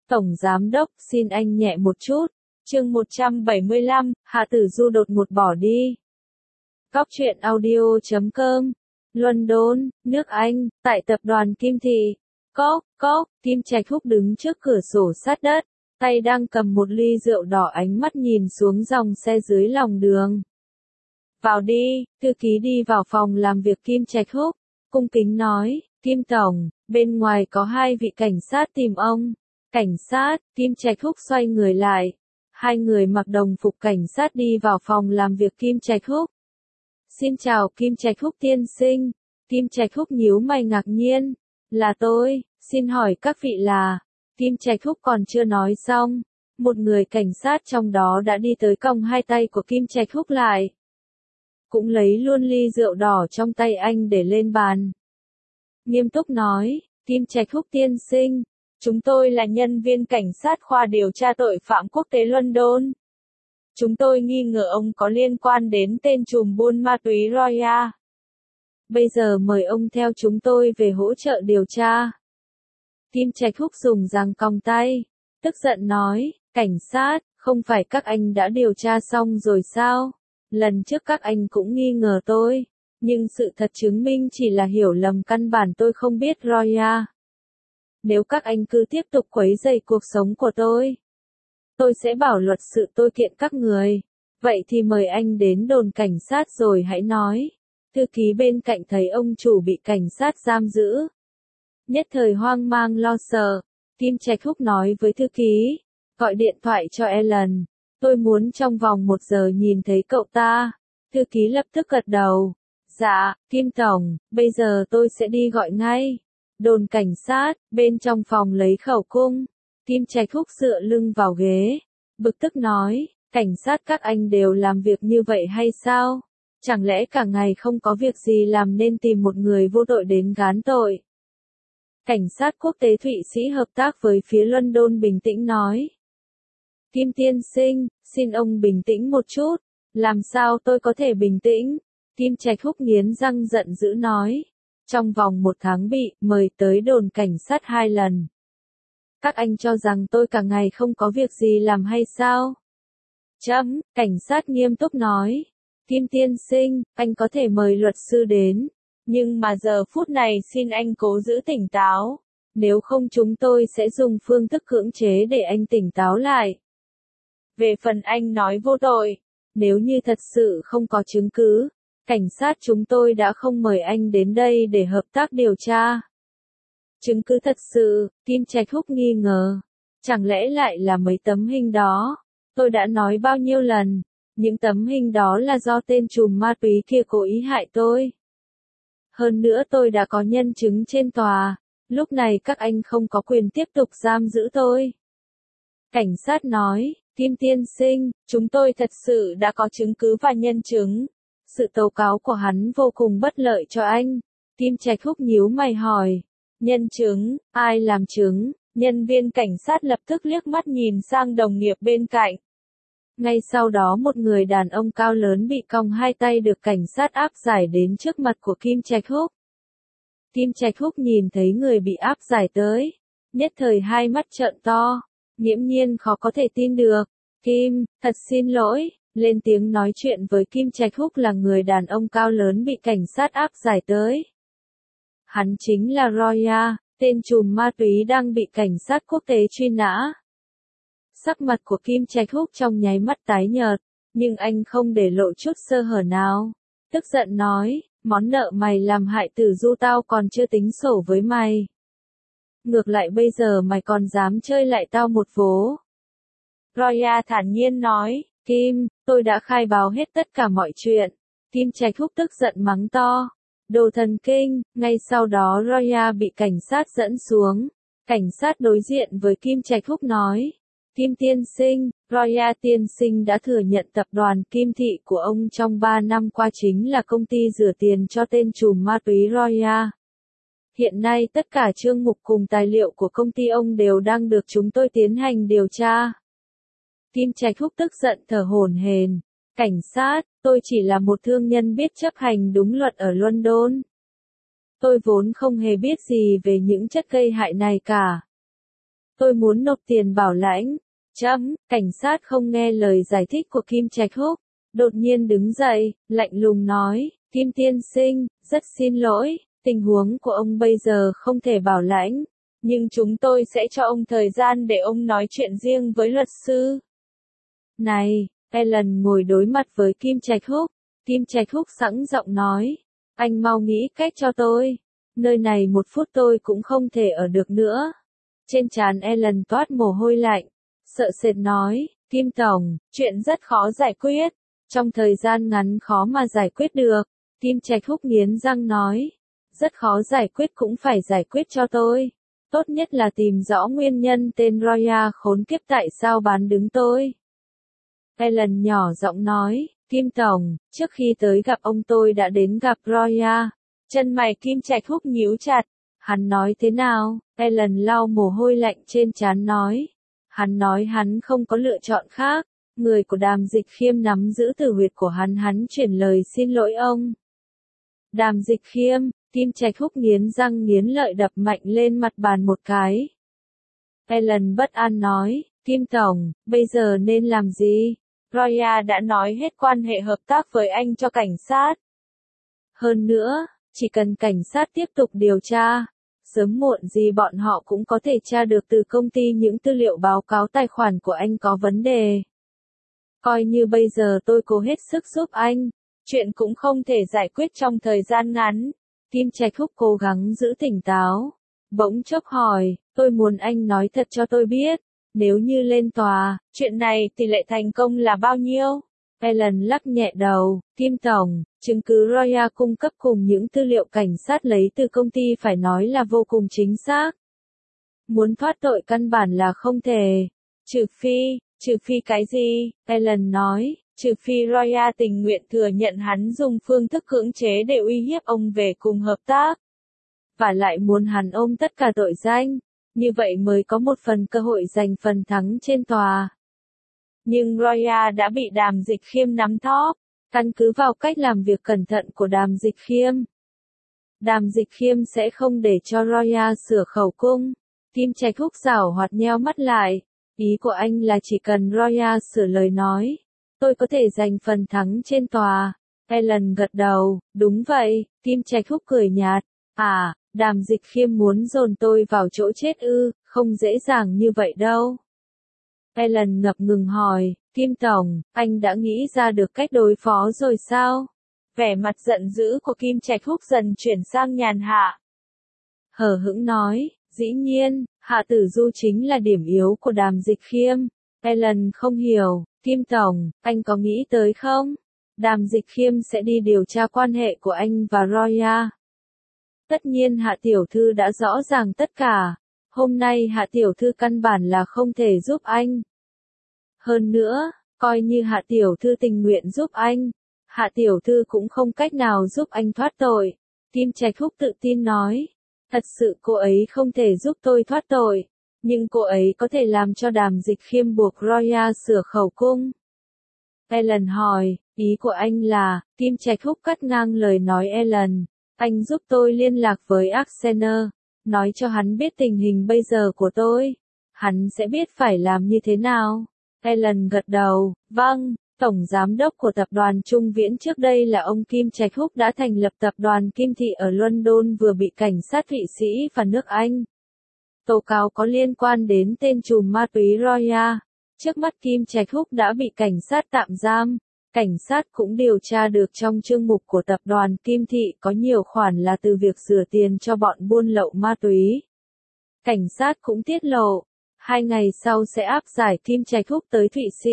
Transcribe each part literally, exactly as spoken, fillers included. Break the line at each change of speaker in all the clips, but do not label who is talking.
Tổng Giám Đốc, xin anh nhẹ một chút. Chương một trăm bảy mươi lăm, Hạ Tử Du đột ngột bỏ đi. Góc truyện audio chấm com, London, nước Anh, tại tập đoàn Kim Thị. Cốc, cốc, Kim Trạch Húc đứng trước cửa sổ sát đất, tay đang cầm một ly rượu đỏ, ánh mắt nhìn xuống dòng xe dưới lòng đường. Vào đi, thư ký đi vào phòng làm việc Kim Trạch Húc, cung kính nói, Kim Tổng, bên ngoài có hai vị cảnh sát tìm ông. Cảnh sát, Kim Trạch Húc xoay người lại. Hai người mặc đồng phục cảnh sát đi vào phòng làm việc Kim Trạch Húc. Xin chào Kim Trạch Húc tiên sinh. Kim Trạch Húc nhíu mày ngạc nhiên. Là tôi, xin hỏi các vị là. Kim Trạch Húc còn chưa nói xong. Một người cảnh sát trong đó đã đi tới còng hai tay của Kim Trạch Húc lại. Cũng lấy luôn ly rượu đỏ trong tay anh để lên bàn. Nghiêm túc nói, Kim Trạch Húc tiên sinh. Chúng tôi là nhân viên cảnh sát khoa điều tra tội phạm quốc tế London. Chúng tôi nghi ngờ ông có liên quan đến tên trùm buôn ma túy Roya. Bây giờ mời ông theo chúng tôi về hỗ trợ điều tra. Kim Trạch Húc dùng giằng còng tay, tức giận nói, cảnh sát, không phải các anh đã điều tra xong rồi sao? Lần trước các anh cũng nghi ngờ tôi, nhưng sự thật chứng minh chỉ là hiểu lầm, căn bản tôi không biết Roya. Nếu các anh cứ tiếp tục quấy rầy cuộc sống của tôi, tôi sẽ bảo luật sự tôi kiện các người. Vậy thì mời anh đến đồn cảnh sát rồi hãy nói. Thư ký bên cạnh thấy ông chủ bị cảnh sát giam giữ, nhất thời hoang mang lo sợ. Kim Trạch Húc nói với thư ký, gọi điện thoại cho Ellen. Tôi muốn trong vòng một giờ nhìn thấy cậu ta. Thư ký lập tức gật đầu. Dạ, Kim Tổng, bây giờ tôi sẽ đi gọi ngay. Đồn cảnh sát, bên trong phòng lấy khẩu cung. Kim Trạch Húc dựa lưng vào ghế, bực tức nói, cảnh sát các anh đều làm việc như vậy hay sao? Chẳng lẽ cả ngày không có việc gì làm nên tìm một người vô tội đến gán tội? Cảnh sát quốc tế Thụy Sĩ hợp tác với phía London bình tĩnh nói. Kim tiên sinh, xin ông bình tĩnh một chút. Làm sao tôi có thể bình tĩnh? Kim Trạch Húc nghiến răng giận dữ nói. Trong vòng một tháng bị mời tới đồn cảnh sát hai lần. Các anh cho rằng tôi cả ngày không có việc gì làm hay sao? Chấm, cảnh sát nghiêm túc nói. Kim tiên sinh, anh có thể mời luật sư đến. Nhưng mà giờ phút này xin anh cố giữ tỉnh táo. Nếu không chúng tôi sẽ dùng phương thức cưỡng chế để anh tỉnh táo lại. Về phần anh nói vô tội, nếu như thật sự không có chứng cứ, cảnh sát chúng tôi đã không mời anh đến đây để hợp tác điều tra. Chứng cứ thật sự, Kim Trạch Húc nghi ngờ. Chẳng lẽ lại là mấy tấm hình đó? Tôi đã nói bao nhiêu lần, những tấm hình đó là do tên trùm ma túy kia cố ý hại tôi. Hơn nữa tôi đã có nhân chứng trên tòa, lúc này các anh không có quyền tiếp tục giam giữ tôi. Cảnh sát nói, Kim tiên sinh, chúng tôi thật sự đã có chứng cứ và nhân chứng. Sự tố cáo của hắn vô cùng bất lợi cho anh. Kim Trạch Húc nhíu mày hỏi. Nhân chứng, ai làm chứng? Nhân viên cảnh sát lập tức liếc mắt nhìn sang đồng nghiệp bên cạnh. Ngay sau đó một người đàn ông cao lớn bị còng hai tay được cảnh sát áp giải đến trước mặt của Kim Trạch Húc. Kim Trạch Húc nhìn thấy người bị áp giải tới, nhất thời hai mắt trợn to, nghiễm nhiên khó có thể tin được. Kim, thật xin lỗi. Lên tiếng nói chuyện với Kim Trạch Húc là người đàn ông cao lớn bị cảnh sát áp giải tới. Hắn chính là Roya, tên trùm ma túy đang bị cảnh sát quốc tế truy nã. Sắc mặt của Kim Trạch Húc trong nháy mắt tái nhợt, nhưng anh không để lộ chút sơ hở nào. Tức giận nói, món nợ mày làm hại Tử Du tao còn chưa tính sổ với mày. Ngược lại bây giờ mày còn dám chơi lại tao một vố. Roya thản nhiên nói. Kim, tôi đã khai báo hết tất cả mọi chuyện. Kim Trạch Húc tức giận mắng to. Đồ thần kinh, ngay sau đó Roya bị cảnh sát dẫn xuống. Cảnh sát đối diện với Kim Trạch Húc nói. Kim tiên sinh, Roya tiên sinh đã thừa nhận tập đoàn Kim Thị của ông trong ba năm qua chính là công ty rửa tiền cho tên trùm ma túy Roya. Hiện nay tất cả chương mục cùng tài liệu của công ty ông đều đang được chúng tôi tiến hành điều tra. Kim Trạch Húc tức giận thở hổn hển. Cảnh sát, tôi chỉ là một thương nhân biết chấp hành đúng luật ở London. Tôi vốn không hề biết gì về những chất gây hại này cả. tôi muốn nộp tiền bảo lãnh. Chấm, cảnh sát không nghe lời giải thích của Kim Trạch Húc, đột nhiên đứng dậy, lạnh lùng nói, Kim tiên sinh, rất xin lỗi, tình huống của ông bây giờ không thể bảo lãnh, nhưng chúng tôi sẽ cho ông thời gian để ông nói chuyện riêng với luật sư. Này, Ellen ngồi đối mặt với Kim Trạch Húc, Kim Trạch Húc sẵn giọng nói, anh mau nghĩ cách cho tôi, nơi này một phút tôi cũng không thể ở được nữa. Trên trán Ellen toát mồ hôi lạnh, sợ sệt nói, Kim Tổng, chuyện rất khó giải quyết, trong thời gian ngắn khó mà giải quyết được. Kim Trạch Húc nghiến răng nói, rất khó giải quyết cũng phải giải quyết cho tôi. Tốt nhất là tìm rõ nguyên nhân tên Roya khốn kiếp tại sao bán đứng tôi. Ellen nhỏ giọng nói, Kim Tổng, trước khi tới gặp ông tôi đã đến gặp Roya. Chân mày Kim Trạch Húc nhíu chặt. Hắn nói thế nào? Ellen lau mồ hôi lạnh trên trán nói. Hắn nói hắn không có lựa chọn khác. Người của Đàm Dịch Khiêm nắm giữ tử huyệt của hắn, hắn chuyển lời xin lỗi ông. Đàm Dịch Khiêm, Kim Trạch Húc nghiến răng nghiến lợi đập mạnh lên mặt bàn một cái. Ellen bất an nói, Kim Tổng, bây giờ nên làm gì? Roya đã nói hết quan hệ hợp tác với anh cho cảnh sát. Hơn nữa, chỉ cần cảnh sát tiếp tục điều tra, sớm muộn gì bọn họ cũng có thể tra được từ công ty những tư liệu báo cáo tài khoản của anh có vấn đề. Coi như bây giờ tôi cố hết sức giúp anh, chuyện cũng không thể giải quyết trong thời gian ngắn. Kim Trạch Húc cố gắng giữ tỉnh táo, bỗng chốc hỏi, tôi muốn anh nói thật cho tôi biết, nếu như lên tòa, chuyện này tỷ lệ thành công là bao nhiêu? Ellen lắc nhẹ đầu, Kim Tổng, chứng cứ Roya cung cấp cùng những tư liệu cảnh sát lấy từ công ty phải nói là vô cùng chính xác. Muốn thoát tội căn bản là không thể. Trừ phi, trừ phi cái gì? Ellen nói, trừ phi Roya tình nguyện thừa nhận hắn dùng phương thức cưỡng chế để uy hiếp ông về cùng hợp tác. Và lại muốn hắn ôm tất cả tội danh, như vậy mới có một phần cơ hội giành phần thắng trên tòa. Nhưng Roya đã bị Đàm Dịch Khiêm nắm thóp, căn cứ vào cách làm việc cẩn thận của Đàm Dịch Khiêm. Đàm Dịch Khiêm sẽ không để cho Roya sửa khẩu cung. Kim Trạch Húc giảo hoạt nheo mắt lại, ý của anh là chỉ cần Roya sửa lời nói, tôi có thể giành phần thắng trên tòa. Ellen gật đầu, đúng vậy. Kim Trạch Húc cười nhạt, à, Đàm Dịch Khiêm muốn dồn tôi vào chỗ chết ư, không dễ dàng như vậy đâu. Ellen ngập ngừng hỏi, Kim Tổng, anh đã nghĩ ra được cách đối phó rồi sao? Vẻ mặt giận dữ của Kim Trạch Húc dần chuyển sang nhàn hạ. Hờ hững nói, dĩ nhiên, Hạ Tử Du chính là điểm yếu của Đàm Dịch Khiêm. Ellen không hiểu, Kim Tổng, anh có nghĩ tới không? Đàm Dịch Khiêm sẽ đi điều tra quan hệ của anh và Roya. Tất nhiên Hạ Tiểu Thư đã rõ ràng tất cả. Hôm nay Hạ Tiểu Thư căn bản là không thể giúp anh. Hơn nữa, coi như Hạ Tiểu Thư tình nguyện giúp anh, Hạ Tiểu Thư cũng không cách nào giúp anh thoát tội. Kim Trạch Húc tự tin nói, thật sự cô ấy không thể giúp tôi thoát tội, nhưng cô ấy có thể làm cho Đàm Dịch Khiêm buộc Roya sửa khẩu cung. Ellen hỏi, ý của anh là, Kim Trạch Húc cắt ngang lời nói Ellen, anh giúp tôi liên lạc với Arsener, nói cho hắn biết tình hình bây giờ của tôi, hắn sẽ biết phải làm như thế nào. Ellen gật đầu, vâng, Tổng Giám đốc của tập đoàn Trung Viễn trước đây là ông Kim Trạch Húc đã thành lập tập đoàn Kim Thị ở London vừa bị cảnh sát Thụy Sĩ và nước Anh tố cáo có liên quan đến tên trùm ma túy Roya. Trước mắt Kim Trạch Húc đã bị cảnh sát tạm giam. Cảnh sát cũng điều tra được trong chương mục của tập đoàn Kim Thị có nhiều khoản là từ việc rửa tiền cho bọn buôn lậu ma túy. Cảnh sát cũng tiết lộ, hai ngày sau sẽ áp giải Kim Trạch Húc tới Thụy Sĩ.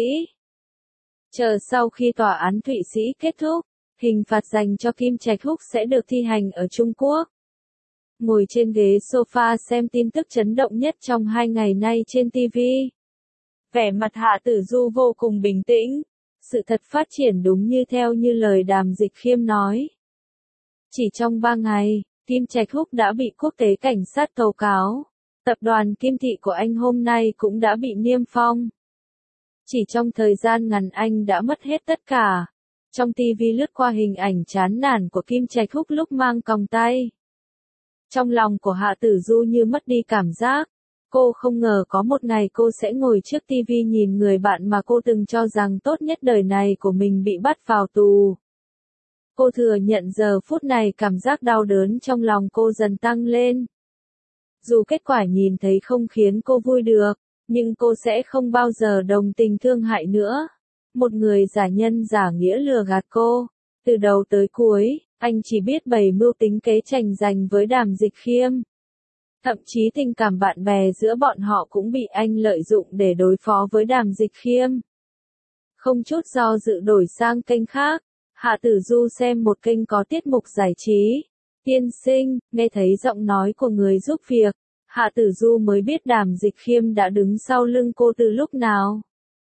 Chờ sau khi tòa án Thụy Sĩ kết thúc, hình phạt dành cho Kim Trạch Húc sẽ được thi hành ở Trung Quốc. Ngồi trên ghế sofa xem tin tức chấn động nhất trong hai ngày nay trên ti vi. Vẻ mặt Hạ Tử Du vô cùng bình tĩnh. Sự thật phát triển đúng như theo như lời Đàm Dịch Khiêm nói. Chỉ trong ba ngày, Kim Trạch Húc đã bị quốc tế cảnh sát tố cáo. Tập đoàn Kim Thị của anh hôm nay cũng đã bị niêm phong. Chỉ trong thời gian ngắn anh đã mất hết tất cả. Trong ti vi lướt qua hình ảnh chán nản của Kim Trạch Húc lúc mang còng tay. Trong lòng của Hạ Tử Du như mất đi cảm giác. Cô không ngờ có một ngày cô sẽ ngồi trước tivi nhìn người bạn mà cô từng cho rằng tốt nhất đời này của mình bị bắt vào tù. Cô thừa nhận giờ phút này cảm giác đau đớn trong lòng cô dần tăng lên. Dù kết quả nhìn thấy không khiến cô vui được, nhưng cô sẽ không bao giờ đồng tình thương hại nữa. Một người giả nhân giả nghĩa lừa gạt cô. Từ đầu tới cuối, anh chỉ biết bày mưu tính kế tranh giành với Đàm Dịch Khiêm. Thậm chí tình cảm bạn bè giữa bọn họ cũng bị anh lợi dụng để đối phó với Đàm Dịch Khiêm. Không chút do dự đổi sang kênh khác, Hạ Tử Du xem một kênh có tiết mục giải trí. Tiên sinh, nghe thấy giọng nói của người giúp việc, Hạ Tử Du mới biết Đàm Dịch Khiêm đã đứng sau lưng cô từ lúc nào.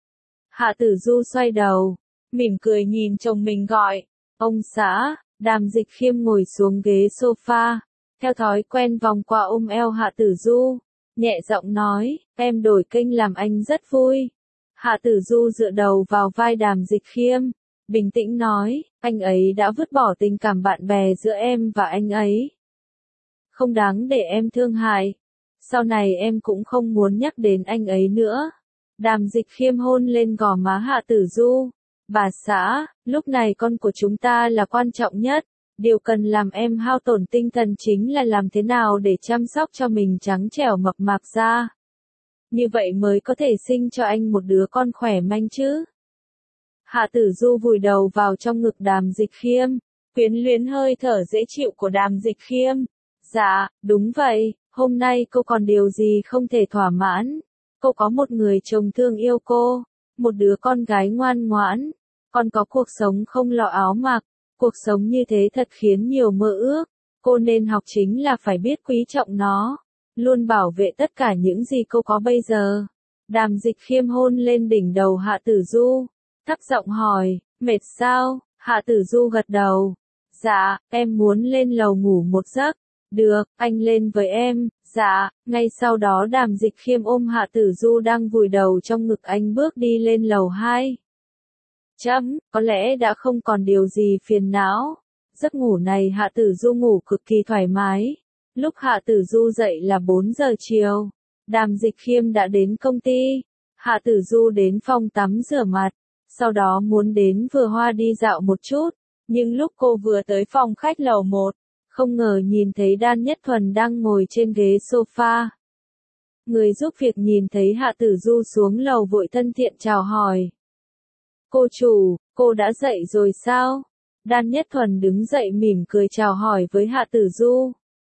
Hạ Tử Du xoay đầu, mỉm cười nhìn chồng mình gọi, ông xã. Đàm Dịch Khiêm ngồi xuống ghế sofa, theo thói quen vòng qua ôm eo Hạ Tử Du, nhẹ giọng nói, em đổi kênh làm anh rất vui. Hạ Tử Du dựa đầu vào vai Đàm Dịch Khiêm, bình tĩnh nói, anh ấy đã vứt bỏ tình cảm bạn bè giữa em và anh ấy. Không đáng để em thương hại. Sau này em cũng không muốn nhắc đến anh ấy nữa. Đàm Dịch Khiêm hôn lên gò má Hạ Tử Du. Bà xã, lúc này con của chúng ta là quan trọng nhất. Điều cần làm em hao tổn tinh thần chính là làm thế nào để chăm sóc cho mình trắng trẻo mập mạp ra. Như vậy mới có thể sinh cho anh một đứa con khỏe manh chứ. Hạ Tử Du vùi đầu vào trong ngực Đàm Dịch Khiêm, quyến luyến hơi thở dễ chịu của Đàm Dịch Khiêm. Dạ, đúng vậy, hôm nay cô còn điều gì không thể thỏa mãn. Cô có một người chồng thương yêu cô, một đứa con gái ngoan ngoãn, còn có cuộc sống không lo áo mặc. Cuộc sống như thế thật khiến nhiều mơ ước. Cô nên học chính là phải biết quý trọng nó, luôn bảo vệ tất cả những gì cô có bây giờ. Đàm Dịch Khiêm hôn lên đỉnh đầu Hạ Tử Du, thấp giọng hỏi, mệt sao? Hạ Tử Du gật đầu. Dạ, em muốn lên lầu ngủ một giấc. Được, anh lên với em. Dạ, ngay sau đó Đàm Dịch Khiêm ôm Hạ Tử Du đang vùi đầu trong ngực anh bước đi lên lầu hai. Chấm, có lẽ đã không còn điều gì phiền não. Giấc ngủ này Hạ Tử Du ngủ cực kỳ thoải mái. Lúc Hạ Tử Du dậy là bốn giờ chiều. Đàm Dịch Khiêm đã đến công ty. Hạ Tử Du đến phòng tắm rửa mặt. Sau đó muốn đến Vừa Hoa đi dạo một chút. Nhưng lúc cô vừa tới phòng khách lầu một, không ngờ nhìn thấy Đan Nhất Thuần đang ngồi trên ghế sofa. Người giúp việc nhìn thấy Hạ Tử Du xuống lầu vội thân thiện chào hỏi. Cô chủ, cô đã dậy rồi sao? Đan Nhất Thuần đứng dậy mỉm cười chào hỏi với Hạ Tử Du.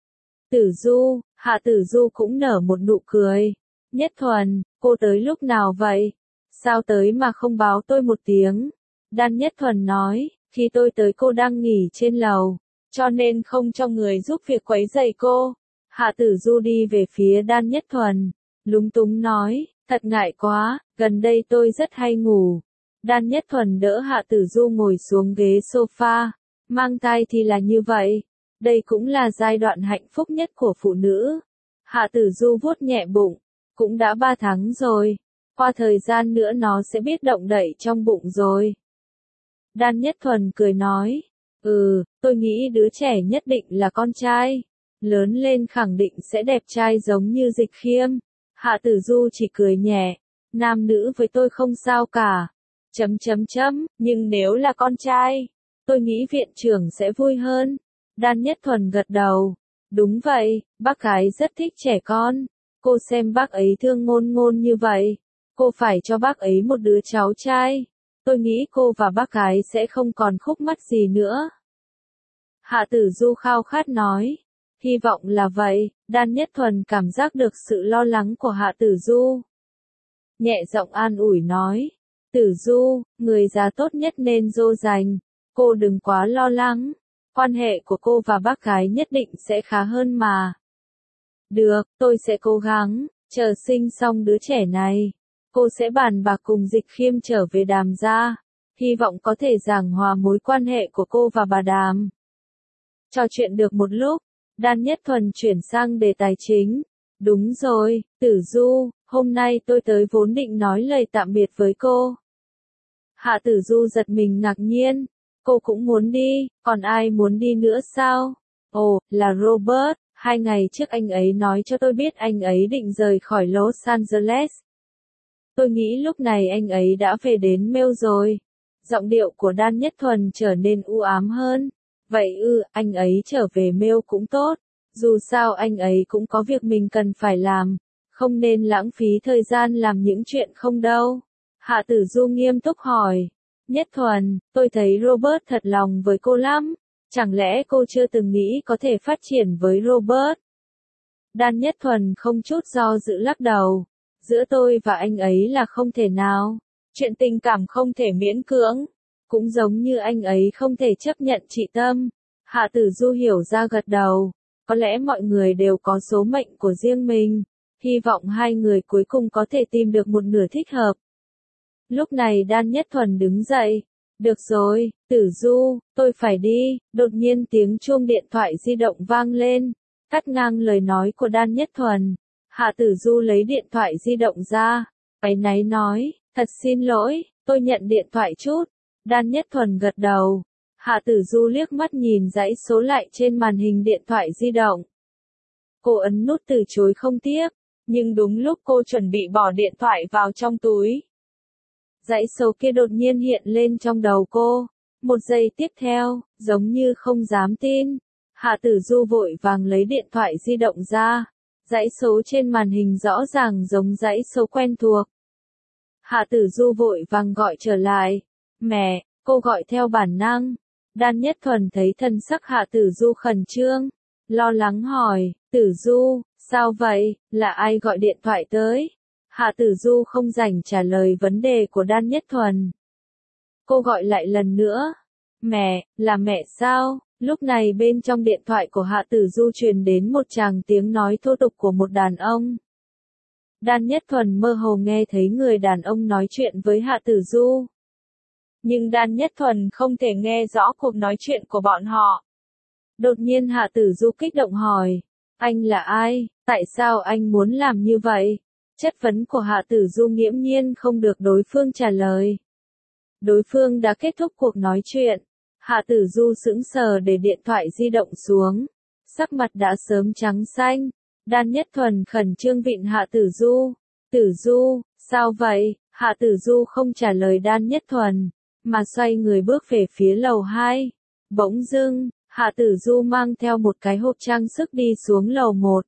Tử Du, Hạ Tử Du cũng nở một nụ cười. Nhất Thuần, cô tới lúc nào vậy? Sao tới mà không báo tôi một tiếng? Đan Nhất Thuần nói, khi tôi tới cô đang nghỉ trên lầu, cho nên không cho người giúp việc quấy rầy cô. Hạ Tử Du đi về phía Đan Nhất Thuần, lúng túng nói, thật ngại quá, gần đây tôi rất hay ngủ. Đan Nhất Thuần đỡ Hạ Tử Du ngồi xuống ghế sofa, mang thai thì là như vậy, đây cũng là giai đoạn hạnh phúc nhất của phụ nữ. Hạ Tử Du vuốt nhẹ bụng, cũng đã ba tháng rồi, qua thời gian nữa nó sẽ biết động đậy trong bụng rồi. Đan Nhất Thuần cười nói, ừ, tôi nghĩ đứa trẻ nhất định là con trai, lớn lên khẳng định sẽ đẹp trai giống như Dịch Khiêm. Hạ Tử Du chỉ cười nhẹ, nam nữ với tôi không sao cả. Chấm chấm chấm, nhưng nếu là con trai, tôi nghĩ viện trưởng sẽ vui hơn. Đan Nhất Thuần gật đầu. Đúng vậy, bác gái rất thích trẻ con. Cô xem bác ấy thương Ngôn Ngôn như vậy. Cô phải cho bác ấy một đứa cháu trai. Tôi nghĩ cô và bác gái sẽ không còn khúc mắc gì nữa. Hạ Tử Du khao khát nói. Hy vọng là vậy. Đan Nhất Thuần cảm giác được sự lo lắng của Hạ Tử Du. Nhẹ giọng an ủi nói. Tử Du, người già tốt nhất nên dỗ dành. Cô đừng quá lo lắng. Quan hệ của cô và bác gái nhất định sẽ khá hơn mà. Được, tôi sẽ cố gắng. Chờ sinh xong đứa trẻ này, cô sẽ bàn bạc cùng Dịch Khiêm trở về Đàm gia. Hy vọng có thể giảng hòa mối quan hệ của cô và bà Đàm. Trò chuyện được một lúc, Đan Nhất Thuần chuyển sang đề tài chính. Đúng rồi, Tử Du, hôm nay tôi tới vốn định nói lời tạm biệt với cô. Hạ Tử Du giật mình ngạc nhiên. Cô cũng muốn đi, còn ai muốn đi nữa sao? Ồ, là Robert. Hai ngày trước anh ấy nói cho tôi biết anh ấy định rời khỏi Los Angeles. Tôi nghĩ lúc này anh ấy đã về đến Mail rồi. Giọng điệu của Đan Nhất Thuần trở nên u ám hơn. Vậy ư, anh ấy trở về Mail cũng tốt. Dù sao anh ấy cũng có việc mình cần phải làm. Không nên lãng phí thời gian làm những chuyện không đâu. Hạ Tử Du nghiêm túc hỏi. Nhất Thuần, tôi thấy Robert thật lòng với cô lắm. Chẳng lẽ cô chưa từng nghĩ có thể phát triển với Robert? Đan Nhất Thuần không chút do dự lắc đầu. Giữa tôi và anh ấy là không thể nào. Chuyện tình cảm không thể miễn cưỡng. Cũng giống như anh ấy không thể chấp nhận chị Tâm. Hạ Tử Du hiểu ra gật đầu. Có lẽ mọi người đều có số mệnh của riêng mình. Hy vọng hai người cuối cùng có thể tìm được một nửa thích hợp. Lúc này Đan Nhất Thuần đứng dậy. Được rồi, Tử Du, tôi phải đi. Đột nhiên tiếng chuông điện thoại di động vang lên. Cắt ngang lời nói của Đan Nhất Thuần. Hạ Tử Du lấy điện thoại di động ra. Áy náy nói, thật xin lỗi, tôi nhận điện thoại chút. Đan Nhất Thuần gật đầu. Hạ Tử Du liếc mắt nhìn dãy số lại trên màn hình điện thoại di động. Cô ấn nút từ chối không tiếp, nhưng đúng lúc cô chuẩn bị bỏ điện thoại vào trong túi. Dãy số kia đột nhiên hiện lên trong đầu cô. Một giây tiếp theo, giống như không dám tin. Hạ Tử Du vội vàng lấy điện thoại di động ra. Dãy số trên màn hình rõ ràng giống dãy số quen thuộc. Hạ Tử Du vội vàng gọi trở lại. Mẹ, cô gọi theo bản năng. Đan Nhất Thuần thấy thân sắc Hạ Tử Du khẩn trương. Lo lắng hỏi, Tử Du, sao vậy, là ai gọi điện thoại tới? Hạ Tử Du không rảnh trả lời vấn đề của Đan Nhất Thuần. Cô gọi lại lần nữa. Mẹ, là mẹ sao? Lúc này bên trong điện thoại của Hạ Tử Du truyền đến một tràng tiếng nói thô tục của một đàn ông. Đan Nhất Thuần mơ hồ nghe thấy người đàn ông nói chuyện với Hạ Tử Du. Nhưng Đan Nhất Thuần không thể nghe rõ cuộc nói chuyện của bọn họ. Đột nhiên Hạ Tử Du kích động hỏi, anh là ai, tại sao anh muốn làm như vậy? Chất vấn của Hạ Tử Du nghiễm nhiên không được đối phương trả lời. Đối phương đã kết thúc cuộc nói chuyện. Hạ Tử Du sững sờ để điện thoại di động xuống. Sắc mặt đã sớm trắng xanh. Đan Nhất Thuần khẩn trương vịn Hạ Tử Du. Tử Du, sao vậy? Hạ Tử Du không trả lời Đan Nhất Thuần, mà xoay người bước về phía lầu hai. Bỗng dưng, Hạ Tử Du mang theo một cái hộp trang sức đi xuống lầu một.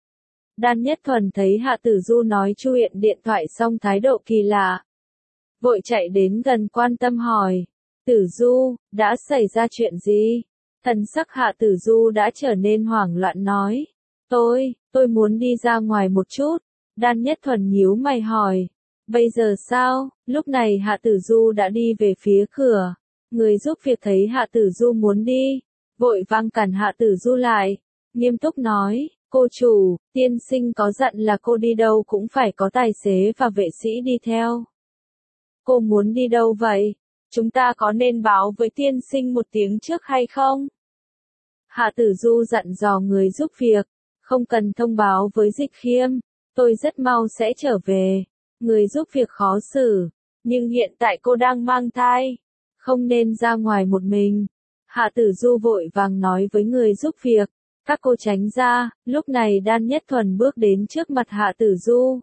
Đan Nhất Thuần thấy Hạ Tử Du nói chuyện điện thoại xong thái độ kỳ lạ. Vội chạy đến gần quan tâm hỏi. Tử Du, đã xảy ra chuyện gì? Thần sắc Hạ Tử Du đã trở nên hoảng loạn nói. Tôi, tôi muốn đi ra ngoài một chút. Đan Nhất Thuần nhíu mày hỏi. Bây giờ sao? Lúc này Hạ Tử Du đã đi về phía cửa. Người giúp việc thấy Hạ Tử Du muốn đi. Vội vang cản Hạ Tử Du lại. Nghiêm túc nói. Cô chủ, tiên sinh có dặn là cô đi đâu cũng phải có tài xế và vệ sĩ đi theo. Cô muốn đi đâu vậy? Chúng ta có nên báo với tiên sinh một tiếng trước hay không? Hạ Tử Du dặn dò người giúp việc. Không cần thông báo với Dịch Khiêm. Tôi rất mau sẽ trở về. Người giúp việc khó xử. Nhưng hiện tại cô đang mang thai. Không nên ra ngoài một mình. Hạ Tử Du vội vàng nói với người giúp việc. Các cô tránh ra. Lúc này Đan Nhất Thuần bước đến trước mặt Hạ Tử Du.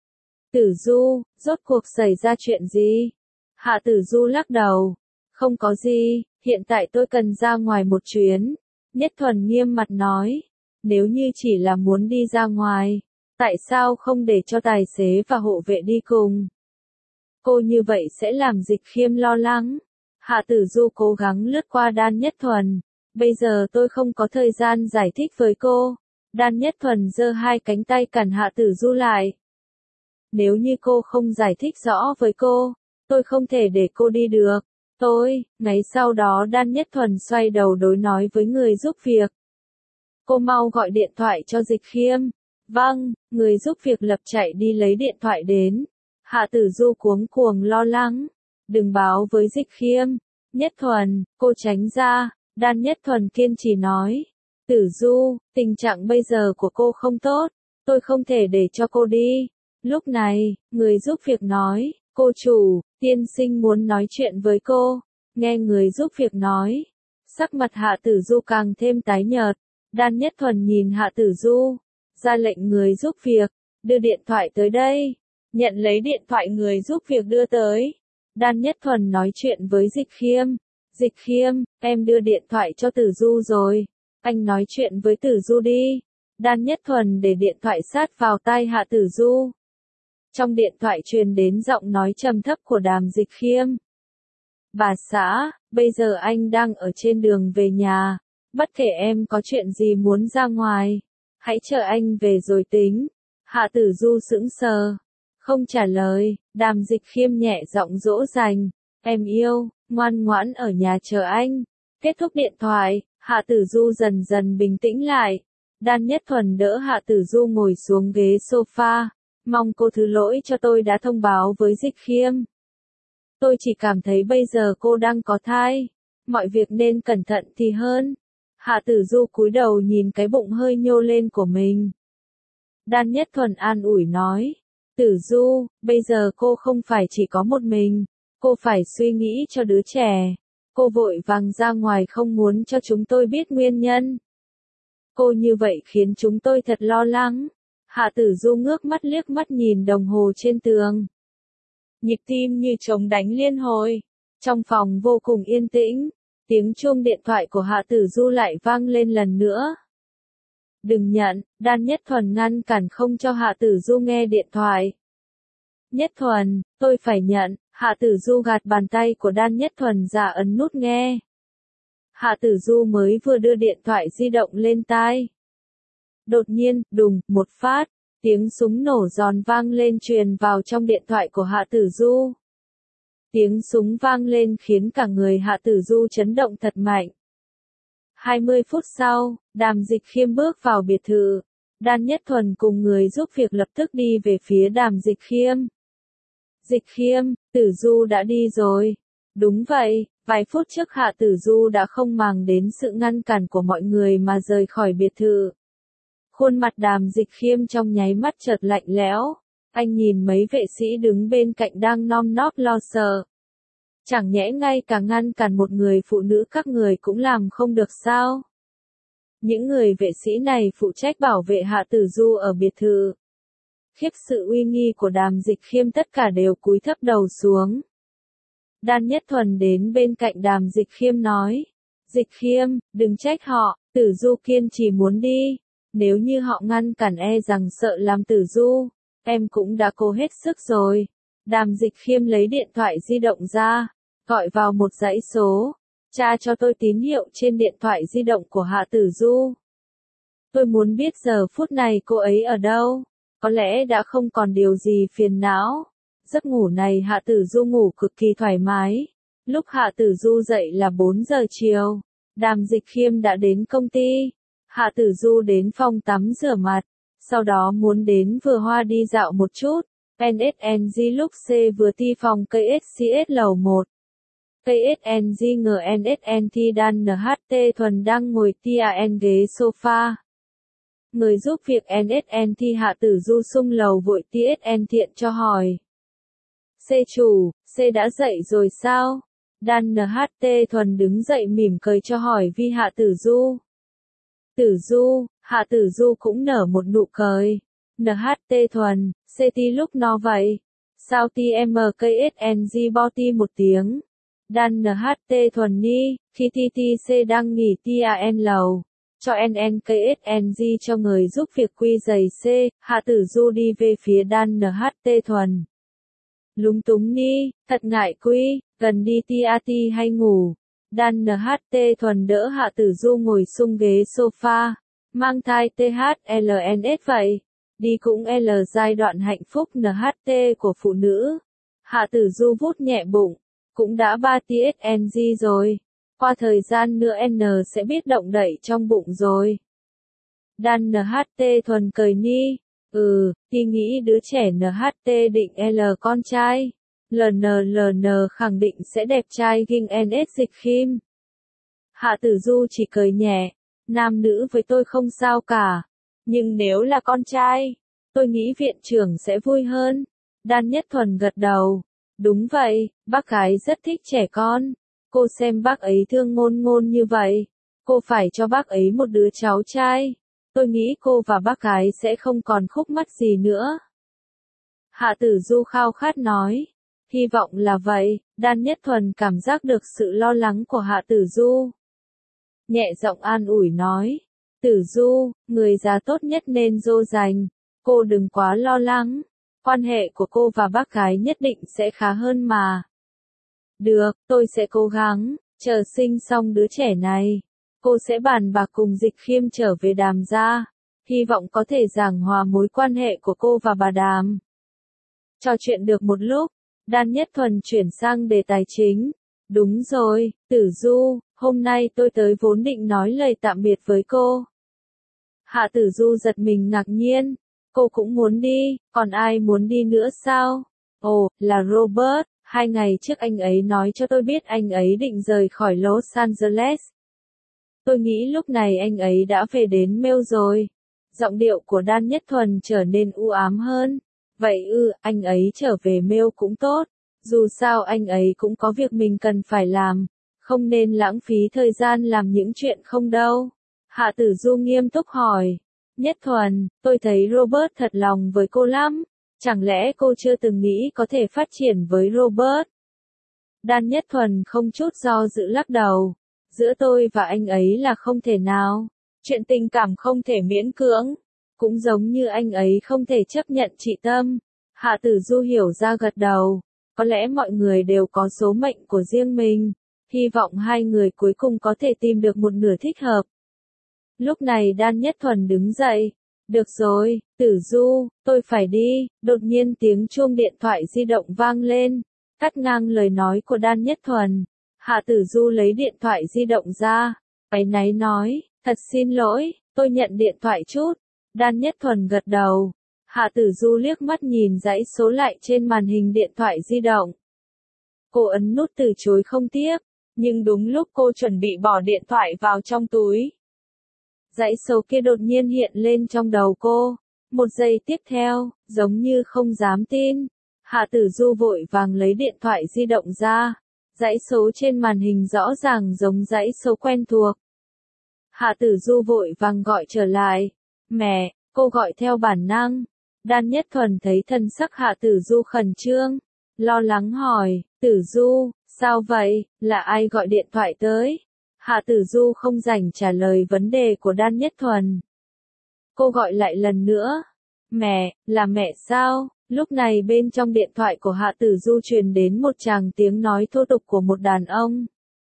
Tử Du, rốt cuộc xảy ra chuyện gì? Hạ Tử Du lắc đầu. Không có gì, hiện tại tôi cần ra ngoài một chuyến. Nhất Thuần nghiêm mặt nói. Nếu như chỉ là muốn đi ra ngoài, tại sao không để cho tài xế và hộ vệ đi cùng? Cô như vậy sẽ làm Dịch Khiêm lo lắng. Hạ Tử Du cố gắng lướt qua Đan Nhất Thuần. Bây giờ tôi không có thời gian giải thích với cô. Đan Nhất Thuần giơ hai cánh tay cản Hạ Tử Du lại. Nếu như cô không giải thích rõ với cô, tôi không thể để cô đi được. Tôi, ngày sau đó Đan Nhất Thuần xoay đầu đối nói với người giúp việc. Cô mau gọi điện thoại cho Dịch Khiêm. Vâng, người giúp việc lập chạy đi lấy điện thoại đến. Hạ Tử Du cuống cuồng lo lắng. Đừng báo với Dịch Khiêm. Nhất Thuần, cô tránh ra. Đan Nhất Thuần kiên trì nói. Tử Du, tình trạng bây giờ của cô không tốt. Tôi không thể để cho cô đi. Lúc này, người giúp việc nói. Cô chủ, tiên sinh muốn nói chuyện với cô. Nghe người giúp việc nói. Sắc mặt Hạ Tử Du càng thêm tái nhợt. Đan Nhất Thuần nhìn Hạ Tử Du, ra lệnh người giúp việc, đưa điện thoại tới đây. Nhận lấy điện thoại người giúp việc đưa tới. Đan Nhất Thuần nói chuyện với Dịch Khiêm. Dịch Khiêm, em đưa điện thoại cho Tử Du rồi. Anh nói chuyện với Tử Du đi. Đan Nhất Thuần để điện thoại sát vào tai Hạ Tử Du. Trong điện thoại truyền đến giọng nói trầm thấp của Đàm Dịch Khiêm. Bà xã, bây giờ anh đang ở trên đường về nhà. Bất kể em có chuyện gì muốn ra ngoài, hãy chờ anh về rồi tính. Hạ Tử Du sững sờ, không trả lời. Đàm Dịch Khiêm nhẹ giọng dỗ dành. Em yêu, ngoan ngoãn ở nhà chờ anh. Kết thúc điện thoại, Hạ Tử Du dần dần bình tĩnh lại. Đan Nhất Thuần đỡ Hạ Tử Du ngồi xuống ghế sofa. Mong cô thứ lỗi cho tôi đã thông báo với Dịch Khiêm. Tôi chỉ cảm thấy bây giờ cô đang có thai. Mọi việc nên cẩn thận thì hơn. Hạ Tử Du cúi đầu nhìn cái bụng hơi nhô lên của mình. Đan Nhất Thuần an ủi nói. Tử Du, bây giờ cô không phải chỉ có một mình. Cô phải suy nghĩ cho đứa trẻ. Cô vội vàng ra ngoài không muốn cho chúng tôi biết nguyên nhân. Cô như vậy khiến chúng tôi thật lo lắng. Hạ Tử Du ngước mắt liếc mắt nhìn đồng hồ trên tường. Nhịp tim như trống đánh liên hồi. Trong phòng vô cùng yên tĩnh. Tiếng chuông điện thoại của Hạ Tử Du lại vang lên lần nữa. Đừng nhận, Đan Nhất Thuần ngăn cản không cho Hạ Tử Du nghe điện thoại. Nhất Thuần, tôi phải nhận. Hạ Tử Du gạt bàn tay của Đan Nhất Thuần ra ấn nút nghe. Hạ Tử Du mới vừa đưa điện thoại di động lên tai. Đột nhiên, đùng, một phát, tiếng súng nổ giòn vang lên truyền vào trong điện thoại của Hạ Tử Du. Tiếng súng vang lên khiến cả người Hạ Tử Du chấn động thật mạnh. hai mươi phút sau, Đàm Dịch Khiêm bước vào biệt thự. Đan Nhất Thuần cùng người giúp việc lập tức đi về phía Đàm Dịch Khiêm. Dịch Khiêm, Tử Du đã đi rồi. Đúng vậy, vài phút trước Hạ Tử Du đã không màng đến sự ngăn cản của mọi người mà rời khỏi biệt thự. Khuôn mặt Đàm Dịch Khiêm trong nháy mắt chợt lạnh lẽo. Anh nhìn mấy vệ sĩ đứng bên cạnh đang nom nóp lo sợ. Chẳng nhẽ ngay cả ngăn cản một người phụ nữ các người cũng làm không được sao? Những người vệ sĩ này phụ trách bảo vệ Hạ Tử Du ở biệt thự. Khiếp sự uy nghi của Đàm Dịch Khiêm tất cả đều cúi thấp đầu xuống. Đan Nhất Thuần đến bên cạnh Đàm Dịch Khiêm nói. Dịch Khiêm, đừng trách họ, Tử Du kiên trì muốn đi. Nếu như họ ngăn cản e rằng sợ làm Tử Du, em cũng đã cố hết sức rồi. Đàm Dịch Khiêm lấy điện thoại di động ra, gọi vào một dãy số. Tra cho tôi tín hiệu trên điện thoại di động của Hạ Tử Du. Tôi muốn biết giờ phút này cô ấy ở đâu. Có lẽ đã không còn điều gì phiền não. Giấc ngủ này Hạ Tử Du ngủ cực kỳ thoải mái. Lúc Hạ Tử Du dậy là bốn giờ chiều. Đàm Dịch Khiêm đã đến công ty. Hạ Tử Du đến phòng tắm rửa mặt. Sau đó muốn đến vừa hoa đi dạo một chút. en ét en giê lúc C vừa ti phòng ca ét xê ét lầu một. ca ét en giê ngờ en ét en T Đan en hát tê Thuần đang ngồi tia en ghế sofa. Người giúp việc en ét en T Hạ Tử Du sung lầu vội tê ét en Thiện cho hỏi. C chủ, C đã dậy rồi sao? Đan en hát tê Thuần đứng dậy mỉm cười cho hỏi vi Hạ Tử Du. Tử Du, Hạ Tử Du cũng nở một nụ cười. en hát tê Thuần, C T lúc no vậy? Sao T M K S N G bo ti một tiếng? Đan en hát tê Thuần ni, khi T T C đang nghỉ tia N lầu. Cho N N K S N G cho người giúp việc quy giày C, Hạ Tử Du đi về phía Đan en hát tê Thuần. Lúng túng ni, thật ngại quy, cần đi tia T hay ngủ. Đan en hát tê Thuần đỡ Hạ Tử Du ngồi sung ghế sofa. Mang thai T H L N S vậy. Đi cũng L giai đoạn hạnh phúc en hát tê của phụ nữ. Hạ Tử Du vuốt nhẹ bụng. Cũng đã ba T S N G rồi. Qua thời gian nữa N sẽ biết động đậy trong bụng rồi. Đan en hát tê Thuần cười ni. Ừ, thì nghĩ đứa trẻ en hát tê định L con trai. lờ en lờ en khẳng định sẽ đẹp trai ghinh en ét Dịch Khiêm. Hạ Tử Du chỉ cười nhẹ. Nam nữ với tôi không sao cả. Nhưng nếu là con trai, tôi nghĩ viện trưởng sẽ vui hơn. Đan Nhất Thuần gật đầu. Đúng vậy, bác gái rất thích trẻ con. Cô xem bác ấy thương Ngôn Ngôn như vậy. cô phải cho bác ấy một đứa cháu trai. Tôi nghĩ cô và bác gái sẽ không còn khúc mắc gì nữa. Hạ Tử Du khao khát nói. Hy vọng là vậy. Đan Nhất Thuần cảm giác được sự lo lắng của Hạ Tử Du. Nhẹ giọng an ủi nói. Tử Du, người già tốt nhất nên dỗ dành. Cô đừng quá lo lắng. Quan hệ của cô và bác gái nhất định sẽ khá hơn mà. Được, tôi sẽ cố gắng. Chờ sinh xong đứa trẻ này, cô sẽ bàn bạc cùng Dịch Khiêm trở về Đàm gia. Hy vọng có thể giảng hòa mối quan hệ của cô và bà Đàm. Trò chuyện được một lúc, Đan Nhất Thuần chuyển sang đề tài chính. Đúng rồi, Tử Du, hôm nay tôi tới vốn định nói lời tạm biệt với cô. Hạ Tử Du giật mình ngạc nhiên. Cô cũng muốn đi, còn ai muốn đi nữa sao? Ồ, là Robert, hai ngày trước anh ấy nói cho tôi biết anh ấy định rời khỏi Los Angeles. Tôi nghĩ lúc này anh ấy đã về đến Mail rồi. Giọng điệu của Đan Nhất Thuần trở nên u ám hơn. Vậy ư, anh ấy trở về Mail cũng tốt. Dù sao anh ấy cũng có việc mình cần phải làm. Không nên lãng phí thời gian làm những chuyện không đâu. Hạ Tử Du nghiêm túc hỏi. Nhất Thuần, tôi thấy Robert thật lòng với cô lắm. Chẳng lẽ cô chưa từng nghĩ có thể phát triển với Robert? Đan Nhất Thuần không chút do dự lắc đầu. Giữa tôi và anh ấy là không thể nào. Chuyện tình cảm không thể miễn cưỡng. Cũng giống như anh ấy không thể chấp nhận chị Tâm. Hạ Tử Du hiểu ra gật đầu. Có lẽ mọi người đều có số mệnh của riêng mình. Hy vọng hai người cuối cùng có thể tìm được một nửa thích hợp. Lúc này Đan Nhất Thuần đứng dậy. Được rồi, Tử Du, tôi phải đi. Đột nhiên tiếng chuông điện thoại di động vang lên. Cắt ngang lời nói của Đan Nhất Thuần. Hạ Tử Du lấy điện thoại di động ra. Áy náy nói, thật xin lỗi, tôi nhận điện thoại chút. Đan Nhất Thuần gật đầu. Hạ Tử Du liếc mắt nhìn dãy số lại trên màn hình điện thoại di động. Cô ấn nút từ chối không tiếp. Nhưng đúng lúc cô chuẩn bị bỏ điện thoại vào trong túi, dãy số kia đột nhiên hiện lên trong đầu cô. Một giây tiếp theo, giống như không dám tin, Hạ Tử Du vội vàng lấy điện thoại di động ra. Dãy số trên màn hình rõ ràng giống dãy số quen thuộc. Hạ Tử Du vội vàng gọi trở lại. Mẹ, cô gọi theo bản năng. Đan Nhất Thuần thấy thần sắc Hạ Tử Du khẩn trương, lo lắng hỏi, Tử Du, sao vậy, là ai gọi điện thoại tới? Hạ Tử Du không rảnh trả lời vấn đề của Đan Nhất Thuần. Cô gọi lại lần nữa. Mẹ, là mẹ sao? Lúc này bên trong điện thoại của Hạ Tử Du truyền đến một tràng tiếng nói thô tục của một đàn ông.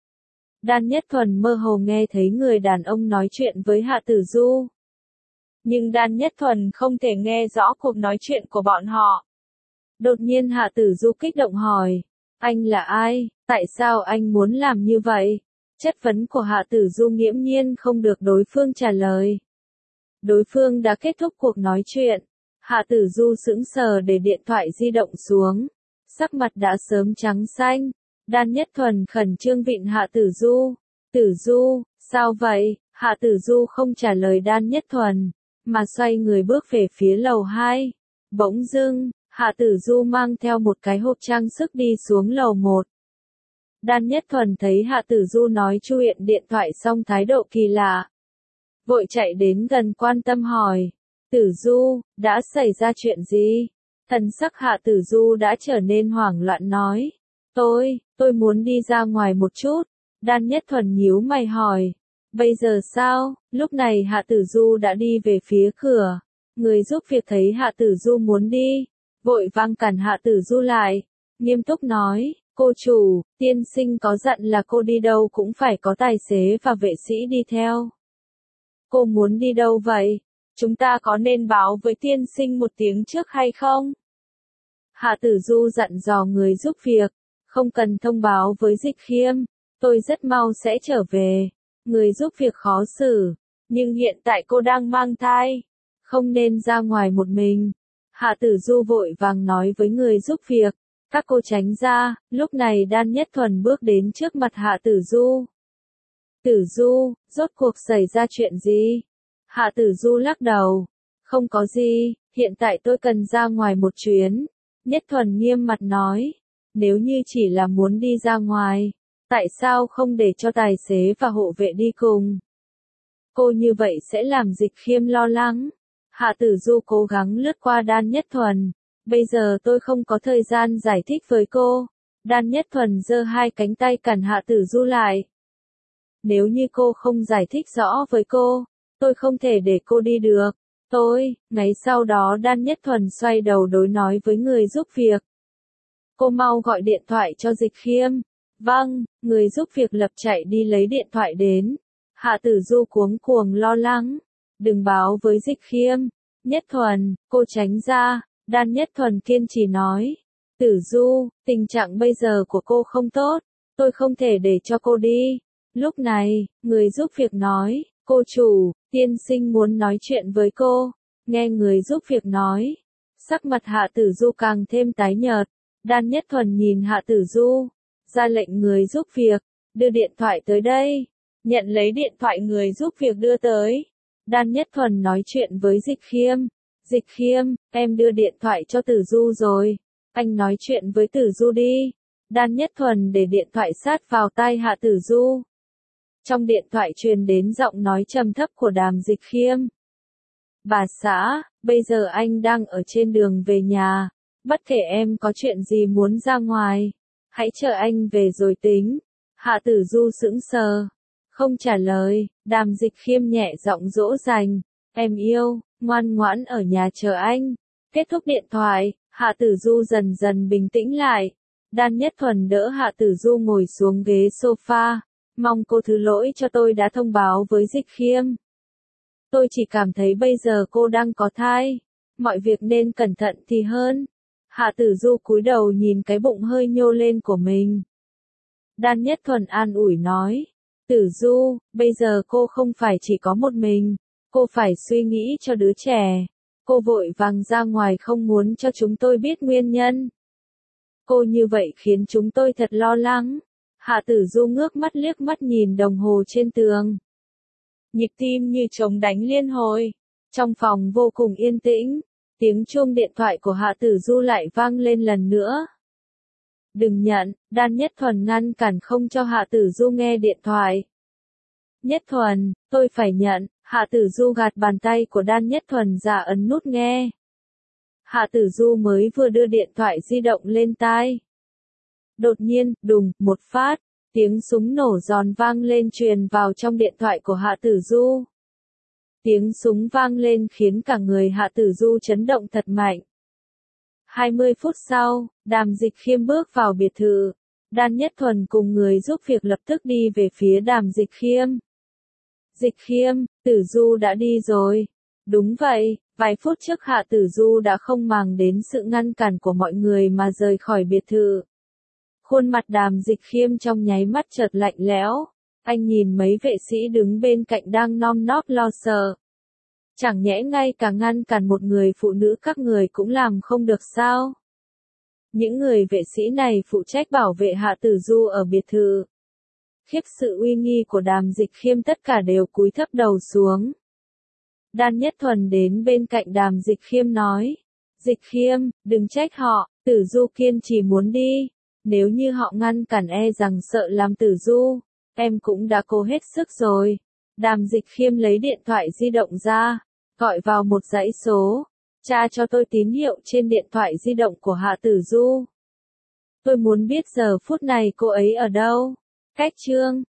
Đan Nhất Thuần mơ hồ nghe thấy người đàn ông nói chuyện với Hạ Tử Du. Nhưng Đan Nhất Thuần không thể nghe rõ cuộc nói chuyện của bọn họ. Đột nhiên Hạ Tử Du kích động hỏi. Anh là ai? Tại sao anh muốn làm như vậy? Chất vấn của Hạ Tử Du nghiễm nhiên không được đối phương trả lời. Đối phương đã kết thúc cuộc nói chuyện. Hạ Tử Du sững sờ để điện thoại di động xuống. Sắc mặt đã sớm trắng xanh. Đan Nhất Thuần khẩn trương vịn Hạ Tử Du. Tử Du, sao vậy? Hạ Tử Du không trả lời Đan Nhất Thuần, mà xoay người bước về phía lầu hai. Bỗng dưng, Hạ Tử Du mang theo một cái hộp trang sức đi xuống lầu một. Đan Nhất Thuần thấy Hạ Tử Du nói chuyện điện thoại xong thái độ kỳ lạ. Vội chạy đến gần quan tâm hỏi. Tử Du, đã xảy ra chuyện gì? Thần sắc Hạ Tử Du đã trở nên hoảng loạn nói. Tôi, tôi muốn đi ra ngoài một chút. Đan Nhất Thuần nhíu mày hỏi. Bây giờ sao? Lúc này Hạ Tử Du đã đi về phía cửa. Người giúp việc thấy Hạ Tử Du muốn đi, vội vang cản Hạ Tử Du lại. Nghiêm túc nói, cô chủ, tiên sinh có dặn là cô đi đâu cũng phải có tài xế và vệ sĩ đi theo. Cô muốn đi đâu vậy? Chúng ta có nên báo với tiên sinh một tiếng trước hay không? Hạ Tử Du dặn dò người giúp việc, không cần thông báo với Dịch Khiêm, tôi rất mau sẽ trở về. Người giúp việc khó xử, nhưng hiện tại cô đang mang thai, không nên ra ngoài một mình. Hạ Tử Du vội vàng nói với người giúp việc, các cô tránh ra. Lúc này Đan Nhất Thuần bước đến trước mặt Hạ Tử Du. Tử Du, rốt cuộc xảy ra chuyện gì? Hạ Tử Du lắc đầu. Không có gì, hiện tại tôi cần ra ngoài một chuyến. Nhất Thuần nghiêm mặt nói. Nếu như chỉ là muốn đi ra ngoài, tại sao không để cho tài xế và hộ vệ đi cùng? Cô như vậy sẽ làm Dịch Khiêm lo lắng. Hạ Tử Du cố gắng lướt qua Đan Nhất Thuần. Bây giờ tôi không có thời gian giải thích với cô. Đan Nhất Thuần giơ hai cánh tay cản Hạ Tử Du lại. Nếu như cô không giải thích rõ với cô, tôi không thể để cô đi được. Tôi, ngày sau đó Đan Nhất Thuần xoay đầu đối nói với người giúp việc. Cô mau gọi điện thoại cho Dịch Khiêm. Vâng, người giúp việc lập chạy đi lấy điện thoại đến. Hạ Tử Du cuống cuồng lo lắng. Đừng báo với Dịch Khiêm. Nhất Thuần, cô tránh ra. Đan Nhất Thuần kiên trì nói. Tử Du, tình trạng bây giờ của cô không tốt. Tôi không thể để cho cô đi. Lúc này, người giúp việc nói. Cô chủ, tiên sinh muốn nói chuyện với cô. Nghe người giúp việc nói. Sắc mặt Hạ Tử Du càng thêm tái nhợt. Đan Nhất Thuần nhìn Hạ Tử Du. Ra lệnh người giúp việc. Đưa điện thoại tới đây. Nhận lấy điện thoại người giúp việc đưa tới. Đan Nhất Thuần nói chuyện với Dịch Khiêm. Dịch Khiêm, em đưa điện thoại cho Tử Du rồi. Anh nói chuyện với Tử Du đi. Đan Nhất Thuần để điện thoại sát vào tai Hạ Tử Du. Trong điện thoại truyền đến giọng nói trầm thấp của Đàm Dịch Khiêm. Bà xã, bây giờ anh đang ở trên đường về nhà. Bất kể em có chuyện gì muốn ra ngoài. Hãy chờ anh về rồi tính. Hạ Tử Du sững sờ. Không trả lời. Đàm Dịch Khiêm nhẹ giọng dỗ dành. Em yêu, ngoan ngoãn ở nhà chờ anh. Kết thúc điện thoại, Hạ Tử Du dần dần bình tĩnh lại. Đan Nhất Thuần đỡ Hạ Tử Du ngồi xuống ghế sofa. Mong cô thứ lỗi cho tôi đã thông báo với Dịch Khiêm. Tôi chỉ cảm thấy bây giờ cô đang có thai. Mọi việc nên cẩn thận thì hơn. Hạ Tử Du cúi đầu nhìn cái bụng hơi nhô lên của mình. Đan Nhất Thuần an ủi nói. Tử Du, bây giờ cô không phải chỉ có một mình. Cô phải suy nghĩ cho đứa trẻ. Cô vội vàng ra ngoài không muốn cho chúng tôi biết nguyên nhân. Cô như vậy khiến chúng tôi thật lo lắng. Hạ Tử Du ngước mắt liếc mắt nhìn đồng hồ trên tường. Nhịp tim như trống đánh liên hồi. Trong phòng vô cùng yên tĩnh. Tiếng chuông điện thoại của Hạ Tử Du lại vang lên lần nữa. Đừng nhận, Đan Nhất Thuần ngăn cản không cho Hạ Tử Du nghe điện thoại. Nhất Thuần, tôi phải nhận. Hạ Tử Du gạt bàn tay của Đan Nhất Thuần ra ấn nút nghe. Hạ Tử Du mới vừa đưa điện thoại di động lên tai. Đột nhiên, đùng, một phát, tiếng súng nổ giòn vang lên truyền vào trong điện thoại của Hạ Tử Du. Tiếng súng vang lên khiến cả người Hạ Tử Du chấn động thật mạnh. hai mươi phút sau, Đàm Dịch Khiêm bước vào biệt thự. Đan Nhất Thuần cùng người giúp việc lập tức đi về phía Đàm Dịch Khiêm. Dịch Khiêm, Tử Du đã đi rồi. Đúng vậy, vài phút trước Hạ Tử Du đã không màng đến sự ngăn cản của mọi người mà rời khỏi biệt thự. Khuôn mặt Đàm Dịch Khiêm trong nháy mắt chợt lạnh lẽo. Anh nhìn mấy vệ sĩ đứng bên cạnh đang nom nóp lo sợ. Chẳng nhẽ ngay cả ngăn cản một người phụ nữ các người cũng làm không được sao? Những người vệ sĩ này phụ trách bảo vệ Hạ Tử Du ở biệt thự. Khiếp sự uy nghi của Đàm Dịch Khiêm tất cả đều cúi thấp đầu xuống. Đan Nhất Thuần đến bên cạnh Đàm Dịch Khiêm nói. Dịch Khiêm, đừng trách họ, Tử Du kiên trì muốn đi. Nếu như họ ngăn cản e rằng sợ làm Tử Du, em cũng đã cố hết sức rồi. Đàm Dịch Khiêm lấy điện thoại di động ra, gọi vào một dãy số. Tra cho tôi tín hiệu trên điện thoại di động của Hạ Tử Du. Tôi muốn biết giờ phút này cô ấy ở đâu. Cách chương